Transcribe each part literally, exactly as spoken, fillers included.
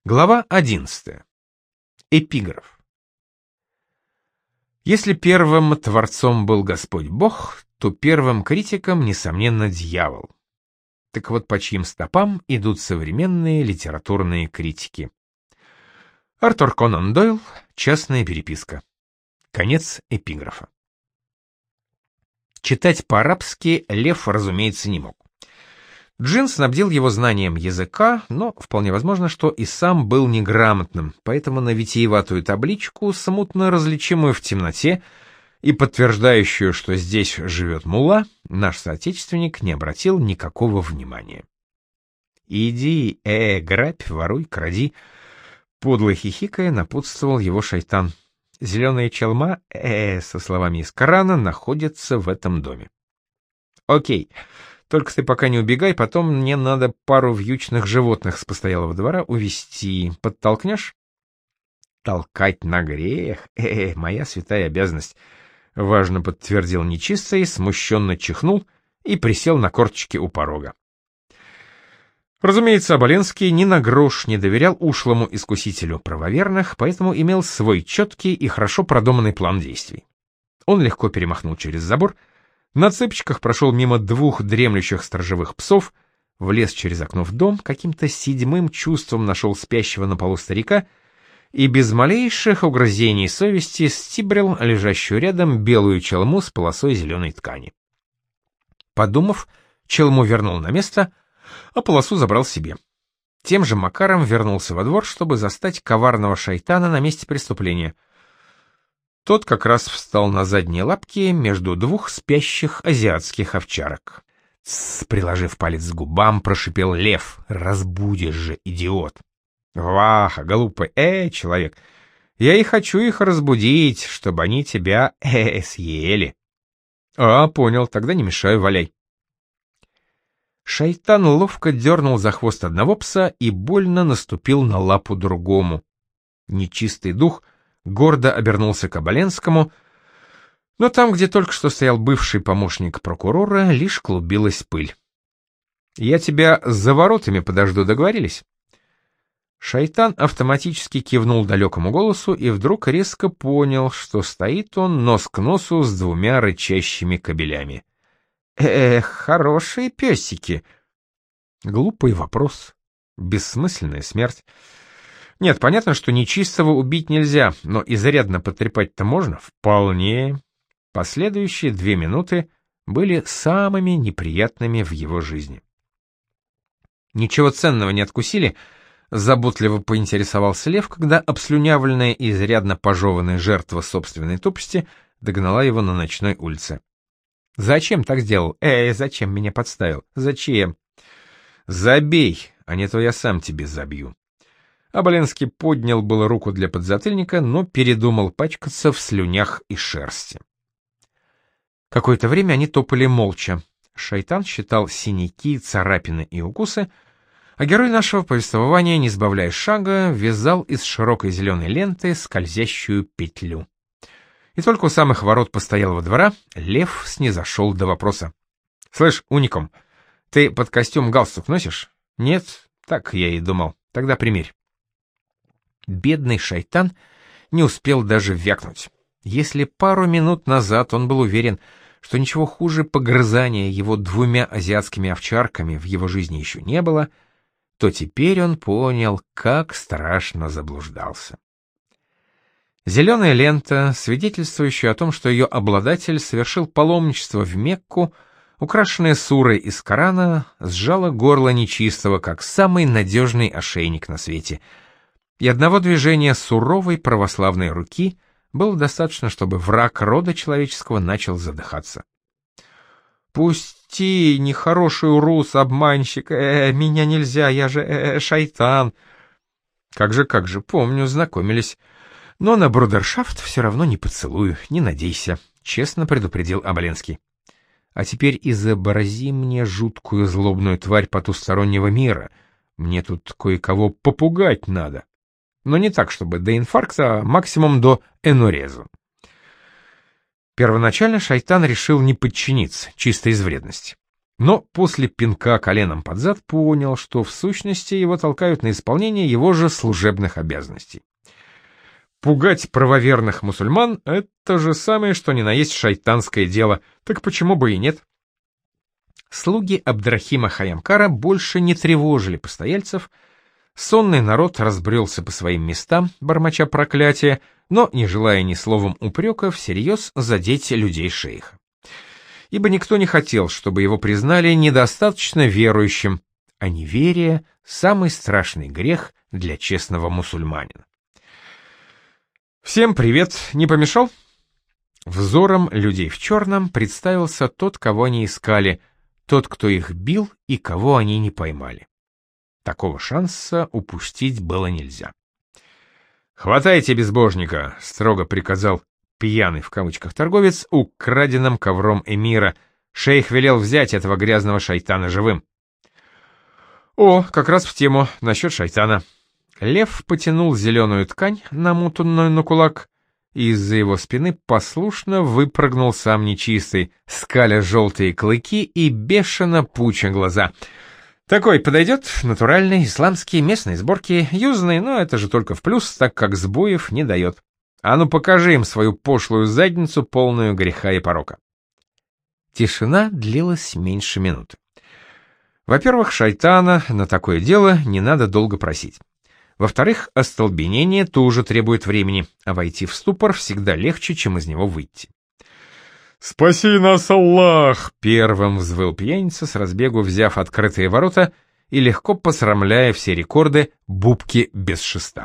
Глава одиннадцатая. Эпиграф. Если первым творцом был Господь Бог, то первым критиком, несомненно, дьявол. Так вот, по чьим стопам идут современные литературные критики. Артур Конан Дойл. Частная переписка. Конец эпиграфа. Читать по-арабски Лев, разумеется, не мог. Джин снабдил его знанием языка, но вполне возможно, что и сам был неграмотным, поэтому на витиеватую табличку, смутно различимую в темноте и подтверждающую, что здесь живет мулла, наш соотечественник не обратил никакого внимания. «Иди, э, грабь, воруй, кради», — подло хихикая напутствовал его шайтан. «Зеленая челма, э, со словами из Корана, находится в этом доме». «Окей». Только ты пока не убегай, потом мне надо пару вьючных животных с постоялого двора увести. Подтолкнешь? Толкать на грех? Э, -э моя святая обязанность. Важно подтвердил нечистый, смущенно чихнул и присел на корточки у порога. Разумеется, Оболенский ни на грош не доверял ушлому искусителю правоверных, поэтому имел свой четкий и хорошо продуманный план действий. Он легко перемахнул через забор, на цыпочках прошел мимо двух дремлющих сторожевых псов, влез через окно в дом, каким-то седьмым чувством нашел спящего на полу старика и без малейших угрызений совести стибрил лежащую рядом белую челму с полосой зеленой ткани. Подумав, челму вернул на место, а полосу забрал себе. Тем же макаром вернулся во двор, чтобы застать коварного шайтана на месте преступления. Тот как раз встал на задние лапки между двух спящих азиатских овчарок. «Тссс», приложив палец к губам, прошипел Лев. «Разбудишь же, идиот!» «Ваха, глупый, э, человек, я и хочу их разбудить, чтобы они тебя, э, съели». «А, понял, тогда не мешаю, валяй». Шайтан ловко дернул за хвост одного пса и больно наступил на лапу другому. Нечистый дух гордо обернулся к Оболенскому, но там, где только что стоял бывший помощник прокурора, лишь клубилась пыль. «Я тебя за воротами подожду, договорились?» Шайтан автоматически кивнул далекому голосу и вдруг резко понял, что стоит он нос к носу с двумя рычащими кобелями. «Эх, хорошие песики!» Глупый вопрос. Бессмысленная смерть. Нет, понятно, что нечистого убить нельзя, но изрядно потрепать-то можно? Вполне. Последующие две минуты были самыми неприятными в его жизни. Ничего ценного не откусили, заботливо поинтересовался Лев, когда обслюнявленная и изрядно пожеванная жертва собственной тупости догнала его на ночной улице. «Зачем так сделал? Эй, зачем меня подставил? Зачем?» «Забей, а не то я сам тебе забью». Оболенский поднял было руку для подзатыльника, но передумал пачкаться в слюнях и шерсти. Какое-то время они топали молча. Шайтан считал синяки, царапины и укусы, а герой нашего повествования, не сбавляя шага, вязал из широкой зеленой ленты скользящую петлю. И только у самых ворот постоялого двора Лев снизошел до вопроса. «Слышь, уникум, ты под костюм галстук носишь?» «Нет, так я и думал. Тогда примерь». Бедный шайтан не успел даже вякнуть. Если пару минут назад он был уверен, что ничего хуже погрызания его двумя азиатскими овчарками в его жизни еще не было, то теперь он понял, как страшно заблуждался. Зеленая лента, свидетельствующая о том, что ее обладатель совершил паломничество в Мекку, украшенная сурой из Корана, сжала горло нечистого, как самый надежный ошейник на свете, и одного движения суровой православной руки было достаточно, чтобы враг рода человеческого начал задыхаться. «Пусти, нехороший урус, обманщик, э, меня нельзя, я же э, шайтан». «Как же, как же, помню, знакомились. Но на брудершафт все равно не поцелую, не надейся», — честно предупредил Оболенский. «А теперь изобрази мне жуткую злобную тварь потустороннего мира. Мне тут кое-кого попугать надо. Но не так, чтобы до инфаркта, а максимум до энуреза». Первоначально шайтан решил не подчиниться, чисто из вредности. но после пинка коленом под зад понял, что в сущности его толкают на исполнение его же служебных обязанностей. Пугать правоверных мусульман — это же самое, что ни на есть шайтанское дело, так почему бы и нет? Слуги Абдрахима Хайямкара больше не тревожили постояльцев, сонный народ разбрелся по своим местам, бормоча проклятия, но, не желая ни словом упрека, всерьез задеть людей шейха. Ибо никто не хотел, чтобы его признали недостаточно верующим, а неверие — самый страшный грех для честного мусульманина. «Всем привет, не помешал?» Взором людей в черном представился тот, кого они искали, тот, кто их бил и кого они не поймали. Такого шанса упустить было нельзя. «Хватайте безбожника», — строго приказал «пьяный» в кавычках торговец украденным ковром эмира. Шейх велел взять этого грязного шайтана живым. О, как раз в тему насчет шайтана. Лев потянул зеленую ткань, намотанную на кулак, и из-за его спины послушно выпрыгнул сам нечистый, скаля желтые клыки и бешено пуча глаза. Такой подойдет, натуральный, исламский, местной сборки, юзный, но это же только в плюс, так как сбоев не дает. А ну покажи им свою пошлую задницу, полную греха и порока. Тишина длилась меньше минуты. Во-первых, шайтана на такое дело не надо долго просить. Во-вторых, остолбенение тоже требует времени, а войти в ступор всегда легче, чем из него выйти. «Спаси нас, Аллах!» — первым взвыл пьяница, с разбегу взяв открытые ворота и легко посрамляя все рекорды бубки без шеста.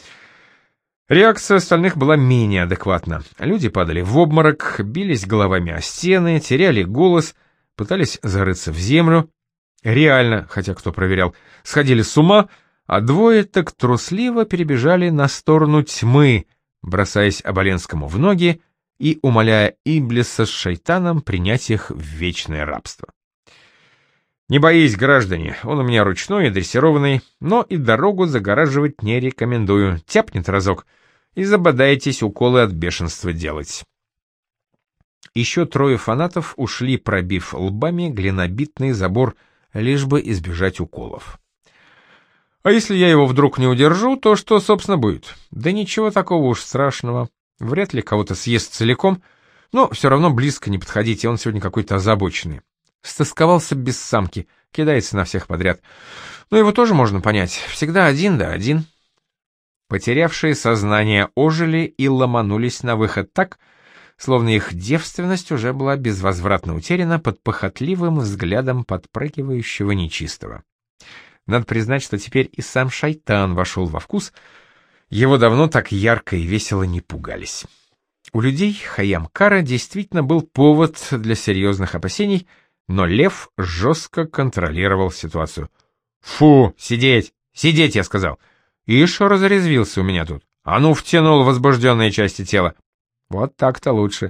Реакция остальных была менее адекватна. Люди падали в обморок, бились головами о стены, теряли голос, пытались зарыться в землю. Реально, хотя кто проверял, сходили с ума, а двое так трусливо перебежали на сторону тьмы, бросаясь Оболенскому в ноги и умоляя Иблиса с шайтаном принять их в вечное рабство. «Не боись, граждане, он у меня ручной и дрессированный, но и дорогу загораживать не рекомендую. Тяпнет разок, и забодайтесь уколы от бешенства делать». Еще трое фанатов ушли, пробив лбами глинобитный забор, лишь бы избежать уколов. «А если я его вдруг не удержу, то что, собственно, будет? Да ничего такого уж страшного. Вряд ли кого-то съест целиком, но все равно близко не подходите, он сегодня какой-то озабоченный. Стосковался без самки, кидается на всех подряд. Но его тоже можно понять, всегда один да один». Потерявшие сознание ожили и ломанулись на выход так, словно их девственность уже была безвозвратно утеряна под похотливым взглядом подпрыгивающего нечистого. Надо признать, что теперь и сам шайтан вошел во вкус, его давно так ярко и весело не пугались. У людей Хайямкара действительно был повод для серьезных опасений, но лев жестко контролировал ситуацию. «Фу, сидеть! Сидеть, я сказал! Ишь, разрезвился у меня тут! А ну, втянул возбужденные части тела! Вот так-то лучше!»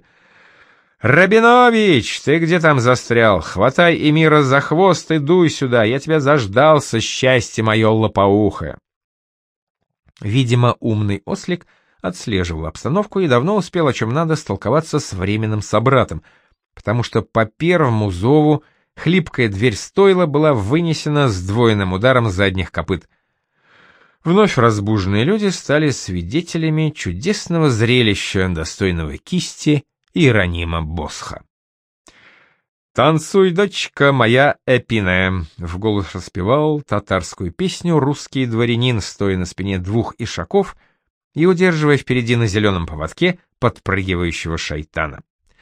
«Рабинович, ты где там застрял? Хватай эмира за хвост и дуй сюда, я тебя заждался, счастье мое лопоухое!» Видимо, умный ослик отслеживал обстановку и давно успел о чем надо столковаться с временным собратом, потому что по первому зову хлипкая дверь стойла была вынесена сдвоенным ударом задних копыт. Вновь разбуженные люди стали свидетелями чудесного зрелища, достойного кисти Иеронима Босха. «Танцуй, дочка моя эпиная», — в голос распевал татарскую песню русский дворянин, стоя на спине двух ишаков и удерживая впереди на зеленом поводке подпрыгивающего шайтана.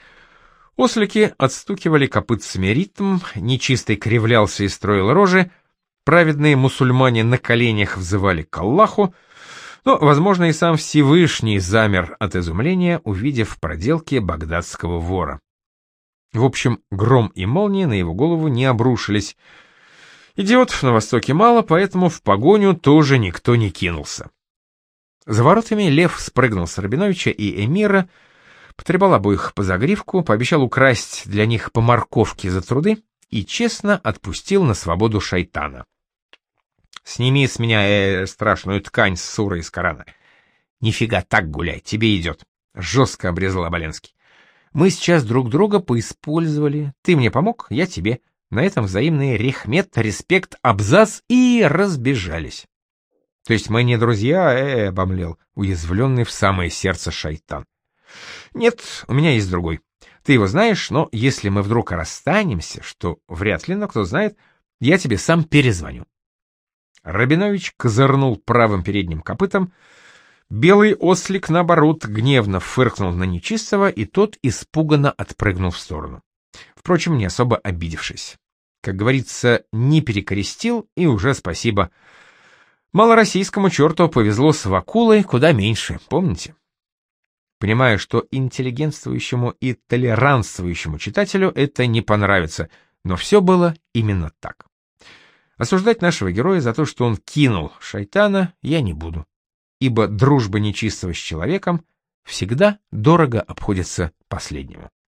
Ослики отстукивали копытцами ритм, нечистый кривлялся и строил рожи, праведные мусульмане на коленях взывали к Аллаху, но, возможно, и сам Всевышний замер от изумления, увидев проделки багдадского вора. В общем, гром и молния на его голову не обрушились. Идиотов на Востоке мало, поэтому в погоню тоже никто не кинулся. За воротами лев спрыгнул с Рабиновича и эмира, потрепал обоих по загривку, пообещал украсть для них по морковке за труды и честно отпустил на свободу шайтана. «Сними с меня э, страшную ткань с суры из Корана». «Нифига, так гуляй, тебе идет», — жестко обрезал Оболенский. «Мы сейчас друг друга поиспользовали, ты мне помог, я тебе. На этом взаимные рехмет, респект, абзац и разбежались. То есть мы не друзья, э, обомлел, уязвленный в самое сердце шайтан. Нет, у меня есть другой. Ты его знаешь, но если мы вдруг расстанемся, что вряд ли, но кто знает, я тебе сам перезвоню. Рабинович козырнул правым передним копытом. Белый ослик, наоборот, гневно фыркнул на нечистого, и тот испуганно отпрыгнул в сторону. Впрочем, не особо обидевшись. Как говорится, не перекрестил, и уже спасибо. Малороссийскому черту повезло с Вакулой куда меньше, помните? Понимаю, что интеллигентствующему и толерантствующему читателю это не понравится, но все было именно так. Осуждать нашего героя за то, что он кинул шайтана, я не буду, ибо дружба нечистого с человеком всегда дорого обходится последнему.